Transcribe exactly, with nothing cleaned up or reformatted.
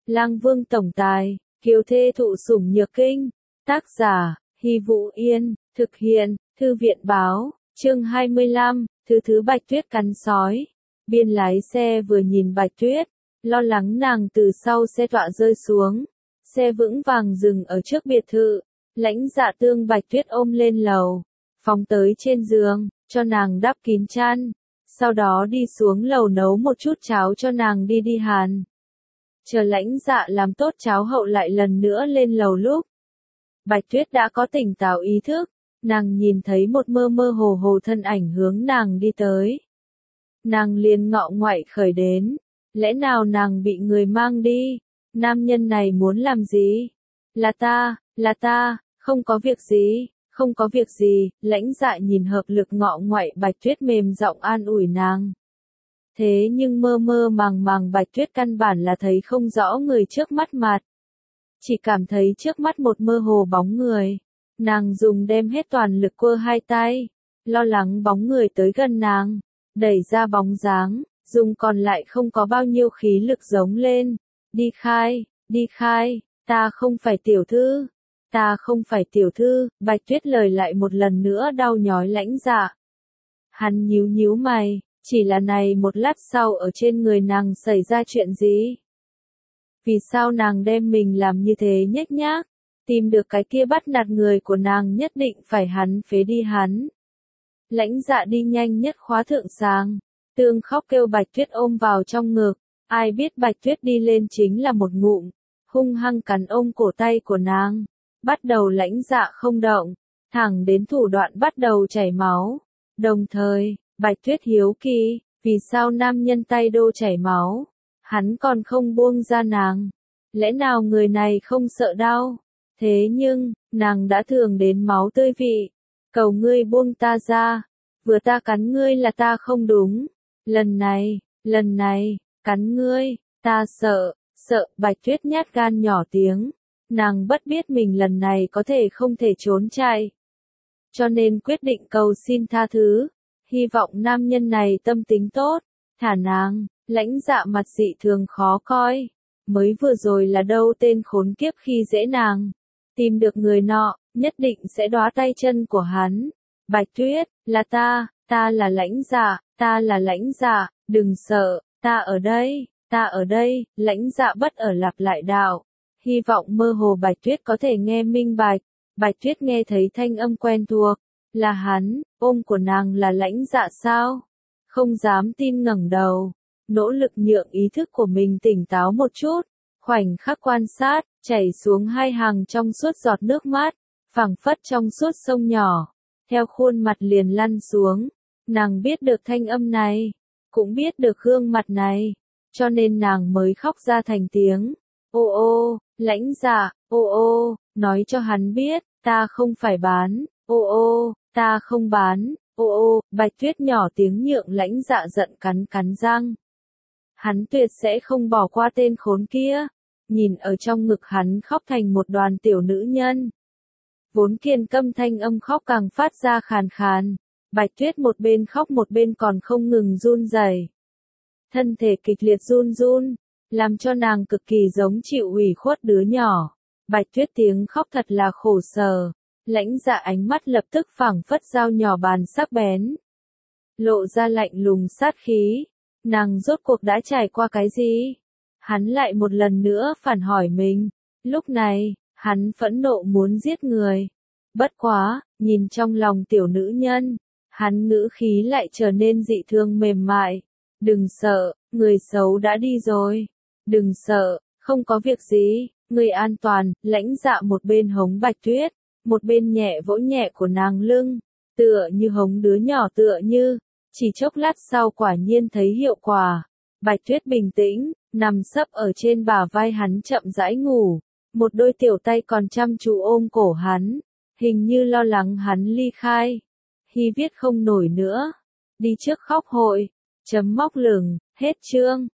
Lang Vương tổng tài, kiều thê thụ sủng nhược kinh. Tác giả, Hy Vũ Yên, thực hiện, Thư viện báo, chương hai mươi lăm, thứ thứ Bạch Tuyết cắn sói. Biên lái xe vừa nhìn Bạch Tuyết, lo lắng nàng từ sau xe tọa rơi xuống. Xe vững vàng dừng ở trước biệt thự, Lãnh Dạ tương Bạch Tuyết ôm lên lầu, phóng tới trên giường, cho nàng đắp kín chăn. Sau đó đi xuống lầu nấu một chút cháo cho nàng đi đi hàn. Chờ Lãnh Dạ làm tốt cháo hậu lại lần nữa lên lầu lúc Bạch Tuyết đã có tỉnh táo ý thức, nàng nhìn thấy một mơ mơ hồ hồ thân ảnh hướng nàng đi tới. Nàng liền ngọ ngoại khởi đến, lẽ nào nàng bị người mang đi, nam nhân này muốn làm gì? Là ta, là ta, không có việc gì, không có việc gì, Lãnh Dạ nhìn hợp lực ngọ ngoại Bạch Tuyết mềm giọng an ủi nàng. Thế nhưng mơ mơ màng màng Bạch Tuyết căn bản là thấy không rõ người trước mắt mặt. Chỉ cảm thấy trước mắt một mơ hồ bóng người. Nàng dùng đem hết toàn lực quơ hai tay, lo lắng bóng người tới gần nàng, đẩy ra bóng dáng, dùng còn lại không có bao nhiêu khí lực giống lên. Đi khai, đi khai, ta không phải tiểu thư, ta không phải tiểu thư, Bạch Tuyết lời lại một lần nữa đau nhói Lãnh Dạ. Hắn nhíu nhíu mày, chỉ là này một lát sau ở trên người nàng xảy ra chuyện gì? Vì sao nàng đem mình làm như thế nhếch nhác? Tìm được cái kia bắt nạt người của nàng nhất định phải hắn phế đi hắn. Lãnh Dạ đi nhanh nhất khóa thượng sáng, tương khóc kêu Bạch Tuyết ôm vào trong ngực, ai biết Bạch Tuyết đi lên chính là một ngụm, hung hăng cắn ôm cổ tay của nàng, bắt đầu Lãnh Dạ không động, thẳng đến thủ đoạn bắt đầu chảy máu. Đồng thời, Bạch Tuyết hiếu kỳ, vì sao nam nhân tay đô chảy máu, hắn còn không buông ra nàng, lẽ nào người này không sợ đau? Thế nhưng, nàng đã thường đến máu tươi vị, cầu ngươi buông ta ra, vừa ta cắn ngươi là ta không đúng, lần này, lần này, cắn ngươi, ta sợ, sợ, Bạch Tuyết nhát gan nhỏ tiếng, nàng bất biết mình lần này có thể không thể trốn chạy, cho nên quyết định cầu xin tha thứ, hy vọng nam nhân này tâm tính tốt, thả nàng. Lãnh Dạ mặt dị thường khó coi, mới vừa rồi là đâu tên khốn kiếp khi dễ nàng. Tìm được người nọ, nhất định sẽ đóa tay chân của hắn. Bạch Tuyết, là ta, ta là Lãnh Dạ, ta là Lãnh Dạ, đừng sợ, ta ở đây, ta ở đây, Lãnh Dạ bất ở lặp lại đạo. Hy vọng mơ hồ Bạch Tuyết có thể nghe minh bạch. Bạch Tuyết nghe thấy thanh âm quen thuộc, là hắn, ôm của nàng là Lãnh Dạ sao? Không dám tin ngẩng đầu, nỗ lực nhượng ý thức của mình tỉnh táo một chút. Khoảnh khắc quan sát, chảy xuống hai hàng trong suốt giọt nước mắt, phảng phất trong suốt sông nhỏ, theo khuôn mặt liền lăn xuống. Nàng biết được thanh âm này, cũng biết được gương mặt này, cho nên nàng mới khóc ra thành tiếng. Ô ô, Lãnh Dạ, ô ô, nói cho hắn biết, ta không phải bán, ô ô, ta không bán, ô ô, Bạch Tuyết nhỏ tiếng nhượng Lãnh Dạ giận cắn cắn răng. Hắn tuyệt sẽ không bỏ qua tên khốn kia. Nhìn ở trong ngực hắn khóc thành một đoàn tiểu nữ nhân. Vốn kiên câm thanh âm khóc càng phát ra khàn khàn. Bạch Tuyết một bên khóc một bên còn không ngừng run rẩy. Thân thể kịch liệt run run, làm cho nàng cực kỳ giống chịu ủy khuất đứa nhỏ. Bạch Tuyết tiếng khóc thật là khổ sở. Lãnh Dạ ánh mắt lập tức phảng phất dao nhỏ bàn sắc bén. Lộ ra lạnh lùng sát khí. Nàng rốt cuộc đã trải qua cái gì? Hắn lại một lần nữa phản hỏi mình. Lúc này, hắn phẫn nộ muốn giết người. Bất quá, nhìn trong lòng tiểu nữ nhân, hắn ngữ khí lại trở nên dị thương mềm mại. Đừng sợ, người xấu đã đi rồi. Đừng sợ, không có việc gì, người an toàn. Lãnh Dạ một bên hống Bạch Tuyết, một bên nhẹ vỗ nhẹ của nàng lưng, tựa như hống đứa nhỏ tựa như. Chỉ chốc lát sau quả nhiên thấy hiệu quả. Bạch Tuyết bình tĩnh, nằm sấp ở trên bả vai hắn chậm rãi ngủ. Một đôi tiểu tay còn chăm chú ôm cổ hắn. Hình như lo lắng hắn ly khai. Hy viết không nổi nữa. Đi trước khóc hội. Chấm móc lửng, hết chương.